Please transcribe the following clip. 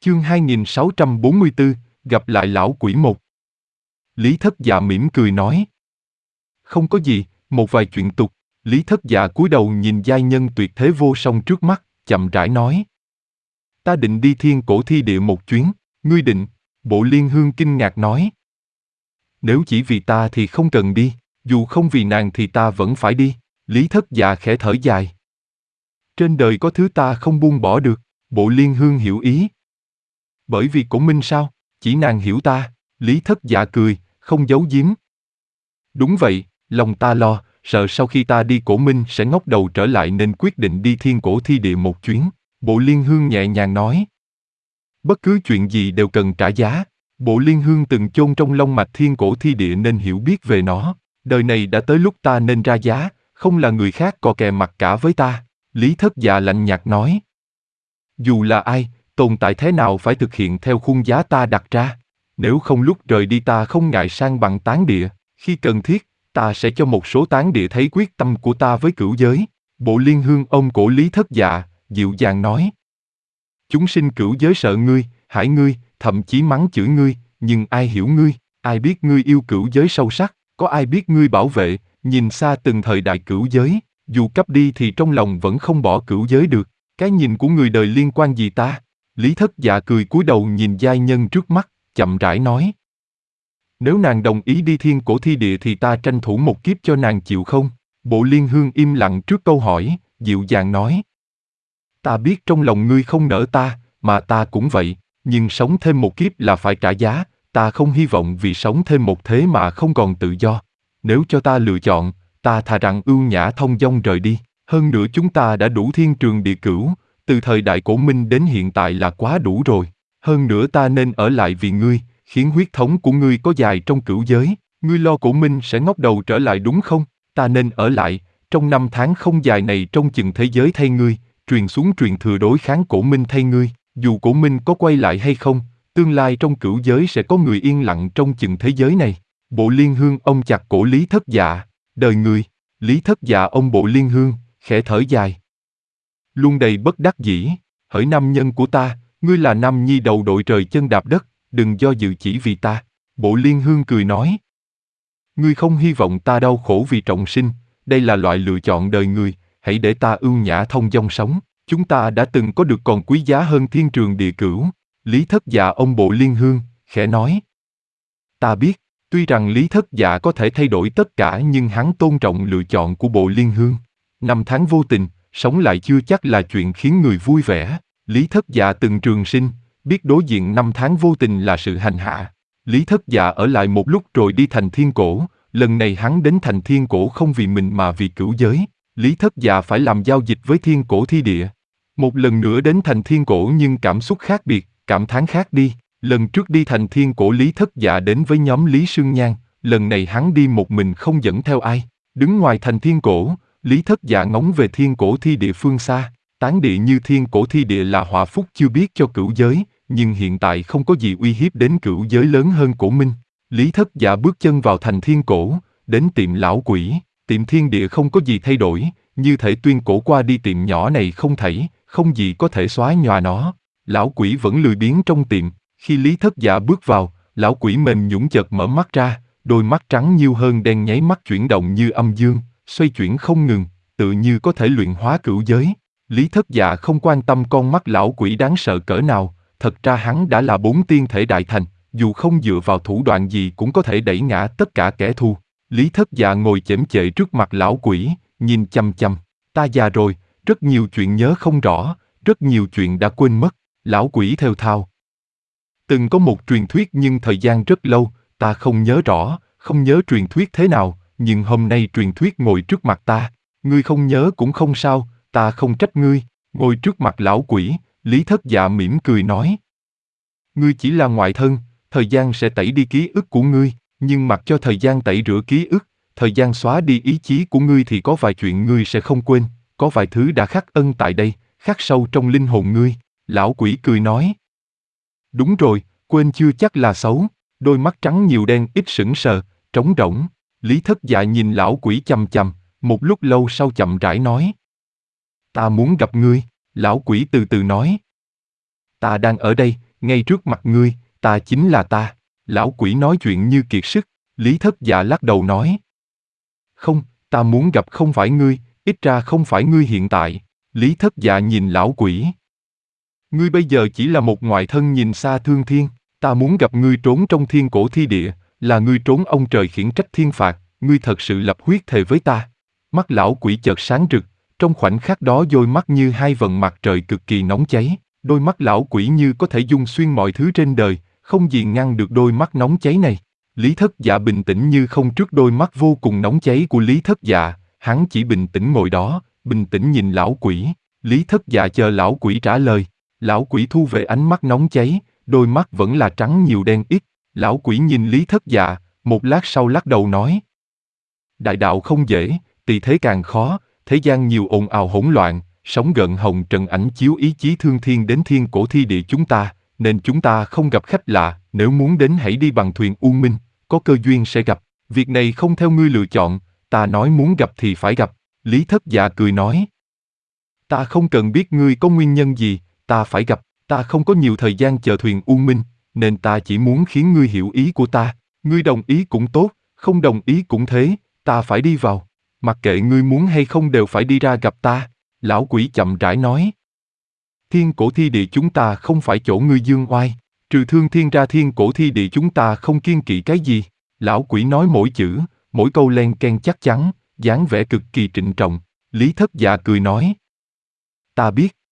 Chương 2644, gặp lại lão quỷ một. Lý Thất Dạ mỉm cười nói. Không có gì, một vài chuyện tục. Lý Thất Dạ cúi đầu nhìn giai nhân tuyệt thế vô song trước mắt, chậm rãi nói. Ta định đi thiên cổ thi địa một chuyến, ngươi định? Bộ Liên Hương kinh ngạc nói. Nếu chỉ vì ta thì không cần đi, dù không vì nàng thì ta vẫn phải đi. Lý Thất Dạ khẽ thở dài. Trên đời có thứ ta không buông bỏ được. Bộ Liên Hương hiểu ý. Bởi vì Cổ Minh sao? Chỉ nàng hiểu ta. Lý Thất Dạ cười, không giấu giếm. Đúng vậy, lòng ta lo, sợ sau khi ta đi Cổ Minh sẽ ngóc đầu trở lại nên quyết định đi thiên cổ thi địa một chuyến. Bộ Liên Hương nhẹ nhàng nói. Bất cứ chuyện gì đều cần trả giá. Bộ Liên Hương từng chôn trong long mạch thiên cổ thi địa nên hiểu biết về nó. Đời này đã tới lúc ta nên ra giá, không là người khác cò kè mặc cả với ta. Lý Thất Dạ lạnh nhạt nói. Dù là ai, tồn tại thế nào phải thực hiện theo khung giá ta đặt ra. Nếu không lúc rời đi ta không ngại sang bằng tán địa. Khi cần thiết, ta sẽ cho một số tán địa thấy quyết tâm của ta với cửu giới. Bộ Liên Hương ôm cổ Lý Thất Dạ, dịu dàng nói. Chúng sinh cửu giới sợ ngươi, hại ngươi, thậm chí mắng chửi ngươi, nhưng ai hiểu ngươi, ai biết ngươi yêu cửu giới sâu sắc, có ai biết ngươi bảo vệ, nhìn xa từng thời đại cửu giới, dù cấp đi thì trong lòng vẫn không bỏ cửu giới được. Cái nhìn của người đời liên quan gì ta? Lý Thất Dạ cười cúi đầu nhìn giai nhân trước mắt, chậm rãi nói. Nếu nàng đồng ý đi thiên cổ thi địa thì ta tranh thủ một kiếp cho nàng chịu không? Bộ Liên Hương im lặng trước câu hỏi, dịu dàng nói. Ta biết trong lòng ngươi không nỡ ta, mà ta cũng vậy, nhưng sống thêm một kiếp là phải trả giá, ta không hy vọng vì sống thêm một thế mà không còn tự do. Nếu cho ta lựa chọn, ta thà rằng ưu nhã thông dong rời đi. Hơn nữa chúng ta đã đủ thiên trường địa cửu, từ thời đại Cổ Minh đến hiện tại là quá đủ rồi. Hơn nữa ta nên ở lại vì ngươi, khiến huyết thống của ngươi có dài trong cửu giới. Ngươi lo Cổ Minh sẽ ngóc đầu trở lại đúng không? Ta nên ở lại, trong năm tháng không dài này trông chừng thế giới thay ngươi, truyền xuống truyền thừa đối kháng Cổ Minh thay ngươi. Dù Cổ Minh có quay lại hay không, tương lai trong cửu giới sẽ có người yên lặng trông chừng thế giới này. Bộ Liên Hương ôm chặt cổ Lý Thất Dạ, đời người. Lý Thất Dạ ôm Bộ Liên Hương, khẽ thở dài. Luôn đầy bất đắc dĩ, hỡi nam nhân của ta, ngươi là nam nhi đầu đội trời chân đạp đất, đừng do dự chỉ vì ta. Bộ Liên Hương cười nói. Ngươi không hy vọng ta đau khổ vì trọng sinh, đây là loại lựa chọn đời người, hãy để ta ưu nhã thông dong sống. Chúng ta đã từng có được còn quý giá hơn thiên trường địa cửu. Lý Thất Dạ ôm Bộ Liên Hương, khẽ nói. Ta biết, tuy rằng Lý Thất Dạ có thể thay đổi tất cả nhưng hắn tôn trọng lựa chọn của Bộ Liên Hương. Năm tháng vô tình, sống lại chưa chắc là chuyện khiến người vui vẻ. Lý Thất Dạ từng trường sinh, biết đối diện năm tháng vô tình là sự hành hạ. Lý Thất Dạ ở lại một lúc rồi đi thành thiên cổ, lần này hắn đến thành thiên cổ không vì mình mà vì cửu giới. Lý Thất Dạ phải làm giao dịch với thiên cổ thi địa. Một lần nữa đến thành thiên cổ nhưng cảm xúc khác biệt, cảm thán khác đi. Lần trước đi thành thiên cổ Lý Thất Dạ đến với nhóm Lý Sương Nhan, lần này hắn đi một mình không dẫn theo ai. Đứng ngoài thành thiên cổ, Lý Thất Dạ ngóng về thiên cổ thi địa phương xa. Tán địa như thiên cổ thi địa là họa phúc chưa biết cho cửu giới, nhưng hiện tại không có gì uy hiếp đến cửu giới lớn hơn Cổ Minh. Lý Thất Dạ bước chân vào thành thiên cổ, đến tiệm lão quỷ. Tiệm thiên địa không có gì thay đổi, như thể tuyên cổ qua đi tiệm nhỏ này không thảy, không gì có thể xóa nhòa nó. Lão quỷ vẫn lười biếng trong tiệm. Khi Lý Thất Dạ bước vào, lão quỷ mềm nhũn chợt mở mắt ra, đôi mắt trắng nhiêu hơn đen nháy mắt chuyển động như âm dương, xoay chuyển không ngừng, tự như có thể luyện hóa cửu giới. Lý Thất Dạ không quan tâm con mắt lão quỷ đáng sợ cỡ nào, thật ra hắn đã là 4 tiên thể đại thành, dù không dựa vào thủ đoạn gì cũng có thể đẩy ngã tất cả kẻ thù. Lý Thất Dạ ngồi chễm chệ trước mặt lão quỷ, nhìn chăm chăm. Ta già rồi, rất nhiều chuyện nhớ không rõ, rất nhiều chuyện đã quên mất. Lão quỷ thều thào. Từng có một truyền thuyết nhưng thời gian rất lâu, ta không nhớ rõ, không nhớ truyền thuyết thế nào, nhưng hôm nay truyền thuyết ngồi trước mặt ta. Ngươi không nhớ cũng không sao, ta không trách ngươi. Ngồi trước mặt lão quỷ, Lý Thất Dạ mỉm cười nói. Ngươi chỉ là ngoại thân, thời gian sẽ tẩy đi ký ức của ngươi, nhưng mặc cho thời gian tẩy rửa ký ức, thời gian xóa đi ý chí của ngươi thì có vài chuyện ngươi sẽ không quên, có vài thứ đã khắc ân tại đây, khắc sâu trong linh hồn ngươi. Lão quỷ cười nói. Đúng rồi, quên chưa chắc là xấu. Đôi mắt trắng nhiều đen ít sững sờ, trống rỗng. Lý Thất Dạ nhìn lão quỷ chằm chằm, một lúc lâu sau chậm rãi nói. Ta muốn gặp ngươi. Lão quỷ từ từ nói. Ta đang ở đây, ngay trước mặt ngươi, ta chính là ta. Lão quỷ nói chuyện như kiệt sức, Lý Thất Dạ lắc đầu nói. Không, ta muốn gặp không phải ngươi, ít ra không phải ngươi hiện tại. Lý Thất Dạ nhìn lão quỷ. Ngươi bây giờ chỉ là một ngoại thân nhìn xa thương thiên, ta muốn gặp ngươi trốn trong thiên cổ thi địa, là ngươi trốn ông trời khiển trách thiên phạt, ngươi thật sự lập huyết thề với ta. Mắt lão quỷ chợt sáng rực, trong khoảnh khắc đó đôi mắt như hai vầng mặt trời cực kỳ nóng cháy, đôi mắt lão quỷ như có thể dung xuyên mọi thứ trên đời, không gì ngăn được đôi mắt nóng cháy này. Lý Thất Dạ bình tĩnh như không trước đôi mắt vô cùng nóng cháy của Lý Thất Dạ, hắn chỉ bình tĩnh ngồi đó, bình tĩnh nhìn lão quỷ. Lý Thất Dạ chờ lão quỷ trả lời. Lão quỷ thu về ánh mắt nóng cháy, đôi mắt vẫn là trắng nhiều đen ít. Lão quỷ nhìn Lý Thất Dạ, một lát sau lắc đầu nói. Đại đạo không dễ, tỳ thế càng khó, thế gian nhiều ồn ào hỗn loạn, sóng gợn hồng trần ảnh chiếu ý chí thương thiên đến thiên cổ thi địa chúng ta, nên chúng ta không gặp khách lạ, nếu muốn đến hãy đi bằng thuyền U Minh, có cơ duyên sẽ gặp, việc này không theo ngươi lựa chọn, ta nói muốn gặp thì phải gặp. Lý Thất Dạ cười nói. Ta không cần biết ngươi có nguyên nhân gì, ta phải gặp, ta không có nhiều thời gian chờ thuyền U Minh, nên ta chỉ muốn khiến ngươi hiểu ý của ta, ngươi đồng ý cũng tốt, không đồng ý cũng thế, ta phải đi vào, mặc kệ ngươi muốn hay không đều phải đi ra gặp ta. Lão quỷ chậm rãi nói. Thiên cổ thi địa chúng ta không phải chỗ ngươi dương oai, trừ thương thiên ra thiên cổ thi địa chúng ta không kiêng kỵ cái gì. Lão quỷ nói mỗi chữ, mỗi câu len ken chắc chắn, dáng vẻ cực kỳ trịnh trọng. Lý Thất Dạ cười nói. Ta biết,